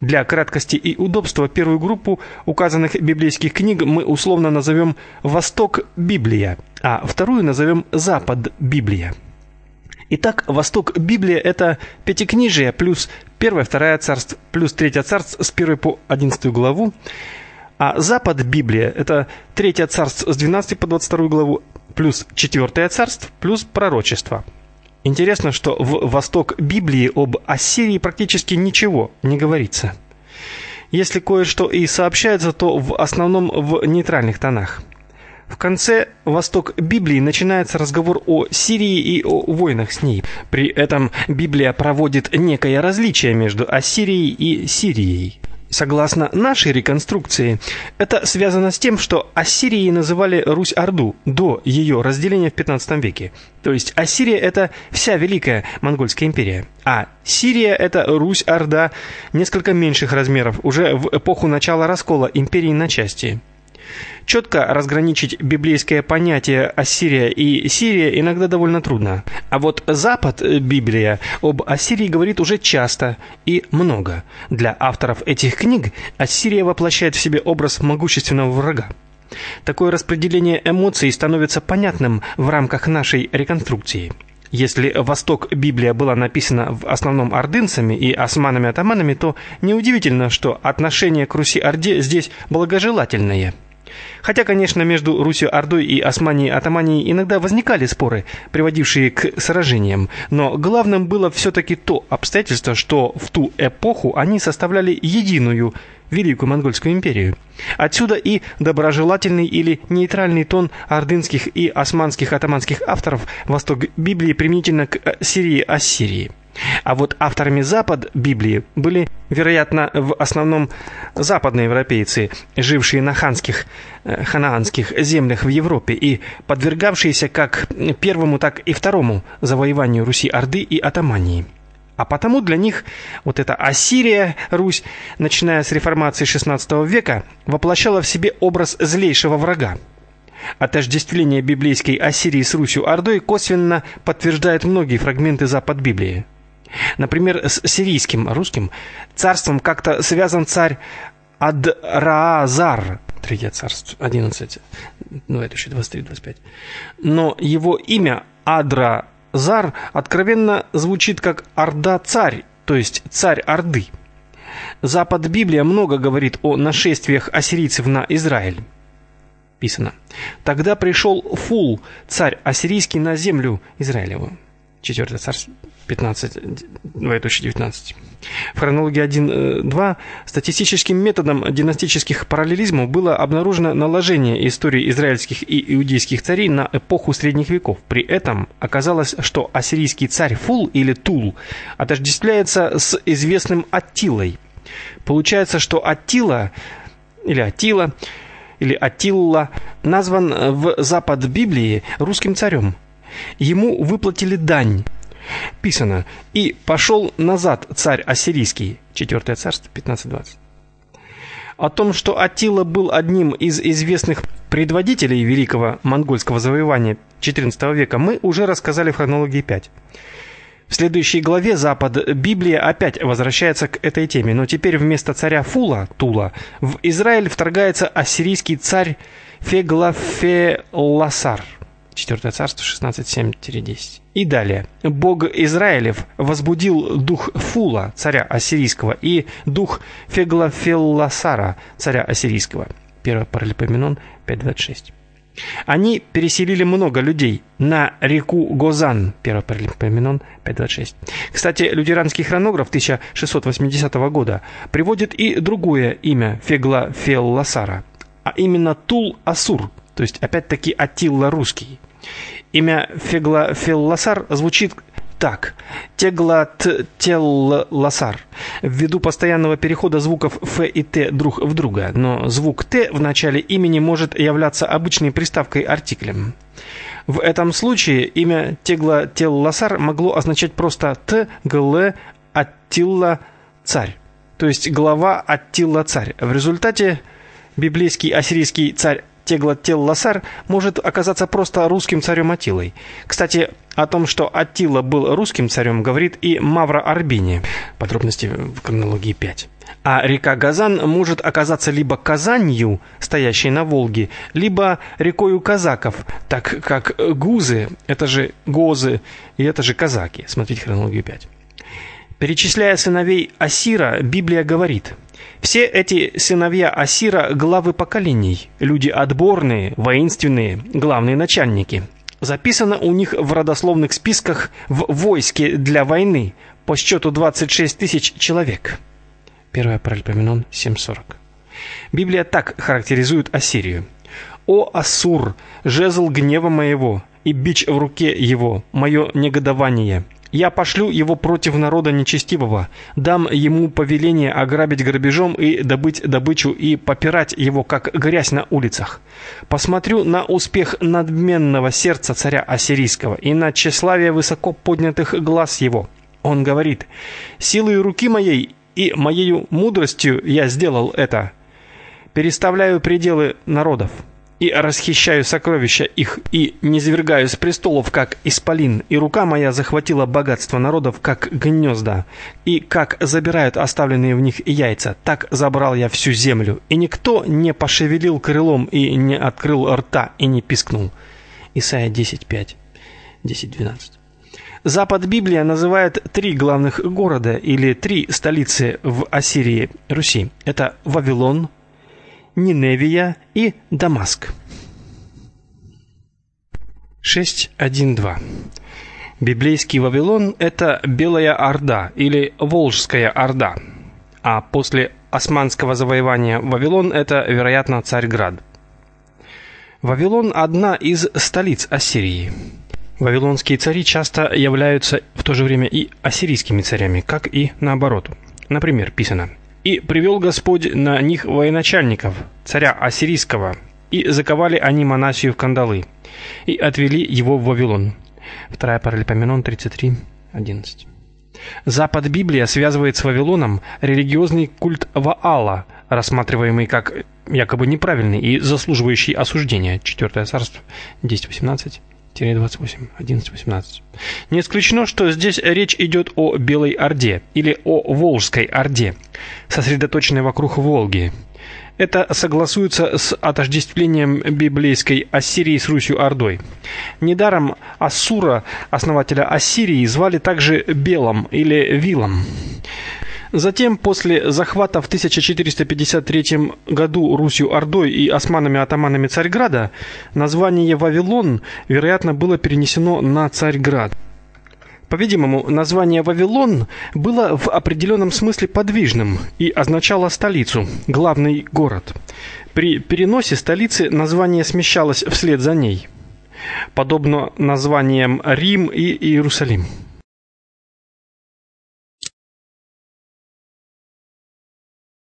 Для краткости и удобства первую группу указанных библейских книг мы условно назовем «Восток Библия», а вторую назовем «Запад Библия». Итак, Восток Библия – это Пятикнижие плюс 1-2 царств плюс 3 царств с 1 по 11 главу, а Запад Библия – это 3 царств с 12 по 22 главу плюс 4 царств плюс пророчество. Интересно, что в Восток Библии об Ассирии практически ничего не говорится. Если кое-что и сообщается, то в основном в нейтральных тонах. В конце Восток Библии начинается разговор о Сирии и о войнах с ней. При этом Библия проводит некое различие между Ассирией и Сирией. Согласно нашей реконструкции, это связано с тем, что Ассирией называли Русь-Орду до ее разделения в 15 веке. То есть Ассирия – это вся Великая Монгольская империя, а Сирия – это Русь-Орда несколько меньших размеров, уже в эпоху начала раскола империи на части. Четко разграничить библейское понятие Ассирия и Сирия иногда довольно трудно. А вот Запад Библия об Ассирии говорит уже часто и много. Для авторов этих книг Ассирия воплощает в себе образ могущественного врага. Такое распределение эмоций становится понятным в рамках нашей реконструкции. Если Восток Библия была написана в основном ордынцами и османами-атаманами, то неудивительно, что отношение к Руси-Орде здесь благожелательное. Хотя, конечно, между Русью-Ордой и Османией-Атаманией иногда возникали споры, приводившие к сражениям, но главным было все-таки то обстоятельство, что в ту эпоху они составляли единую Великую Монгольскую империю. Отсюда и доброжелательный или нейтральный тон ордынских и османских атаманских авторов Восток Библии применительно к Сирии-Ассирии. А вот авторами Запад Библии были, вероятно, в основном западноевропейцы, жившие на ханаанских землях в Европе и подвергавшиеся как первому, так и второму завоеванию Руси-Орды и Атамании. А потому для них вот эта Ассирия, Русь, начиная с реформации XVI века, воплощала в себе образ злейшего врага. Отождествление библейской Ассирии с Русью-Ордой косвенно подтверждает многие фрагменты Запад Библии. Например, с сирийским, русским царством как-то связан царь Адраазар, 3 царств, 11, 23-25. Но его имя Адраазар откровенно звучит как Орда-царь, то есть царь Орды. Запад Библия много говорит о нашествиях ассирийцев на Израиль. Писано: «Тогда пришел Фул, царь ассирийский, на землю Израилеву». 4 царств, 15-19. В хронологии 1.2 статистическим методом династических параллелизмов было обнаружено наложение истории израильских и иудейских царей на эпоху средних веков. При этом оказалось, что ассирийский царь Фул или Тул отождествляется с известным Аттилой. Получается, что Аттила назван в Запад Библии русским царем. Ему выплатили дань. Писано: «И пошел назад царь ассирийский». 4 царство, 15-20. О том, что Аттила был одним из известных предводителей великого монгольского завоевания XIV века, мы уже рассказали в хронологии 5. В следующей главе Запад Библия опять возвращается к этой теме, но теперь вместо царя Фула, Тула, в Израиль вторгается ассирийский царь Феглафелласар. 4 царство, 16:7-10. И далее. Бог Израилев возбудил дух Фула, царя ассирийского, и дух Феглафелласара, царя ассирийского. 1 Паралипоменон 5:26. Они переселили много людей на реку Гозан. 1 Паралипоменон 5:26. Кстати, лютеранский хронограф 1680 года приводит и другое имя Феглафелласара, а именно Тул-Асур, то есть опять-таки Аттила русский. Имя Феглафелласар звучит так: Теглат-Телласар, ввиду постоянного перехода звуков Ф и Т друг в друга, но звук Т в начале имени может являться обычной приставкой артиклем. В этом случае имя Теглат-Телласар могло означать просто Аттила-царь, то есть глава Аттила-царь. В результате библейский ассирийский царь Теглат-Тел-Лассар может оказаться просто русским царем Аттилой. Кстати, о том, что Аттила был русским царем, говорит и Мавро Арбини. Подробности в хронологии 5. А река Газан может оказаться либо Казанью, стоящей на Волге, либо рекою казаков, так как гузы – это же гозы, и это же казаки. Смотрите хронологию 5. Перечисляя сыновей Асира, Библия говорит: все эти сыновья Асира – главы поколений, люди отборные, воинственные, главные начальники. Записано у них в родословных списках в войске для войны по счету 26 тысяч человек. 1 Паралипоменон 7:40. Библия так характеризует Ассирию: «О Ассур, жезл гнева моего и бич в руке его, мое негодование! Я пошлю его против народа нечестивого, дам ему повеление ограбить грабежом и добыть добычу и попирать его, как грязь на улицах. Посмотрю на успех надменного сердца царя ассирийского и на тщеславие высоко поднятых глаз его». Он говорит: «Силой руки моей и моею мудростью я сделал это. Переставляю пределы народов и расхищаю сокровища их, и низвергаю с престолов, как исполин, и рука моя захватила богатство народов, как гнезда, и как забирают оставленные в них яйца, так забрал я всю землю, и никто не пошевелил крылом, и не открыл рта, и не пискнул». Исайя 10:5, 10:12. Запад Библия называет 3 главных города или 3 столицы в Ассирии, Руси. Это Вавилон, Ниневия и Дамаск. 6.1.2. Библейский Вавилон – это Белая Орда или Волжская Орда, а после османского завоевания Вавилон – это, вероятно, Царьград. Вавилон – одна из столиц Ассирии. Вавилонские цари часто являются в то же время и ассирийскими царями, как и наоборот. Например, писано: «И привел Господь на них военачальников, царя ассирийского, и заковали они Манасию в кандалы, и отвели его в Вавилон». 2 Паралипоменон 33:11. Запад Библия связывает с Вавилоном религиозный культ Ваала, рассматриваемый как якобы неправильный и заслуживающий осуждения. 4 Царство 10:18. 28, 11-18. Не исключено, что здесь речь идет о Белой Орде или о Волжской Орде, сосредоточенной вокруг Волги. Это согласуется с отождествлением библейской Ассирии с Русью-Ордой. Недаром Ассура, основателя Ассирии, звали также Белом или Вилом. Затем, после захвата в 1453 году Русью-Ордой и османами-атаманами Царьграда, название Вавилон, вероятно, было перенесено на Царьград. По-видимому, название Вавилон было в определенном смысле подвижным и означало столицу, главный город. При переносе столицы название смещалось вслед за ней, подобно названиям Рим и Иерусалим.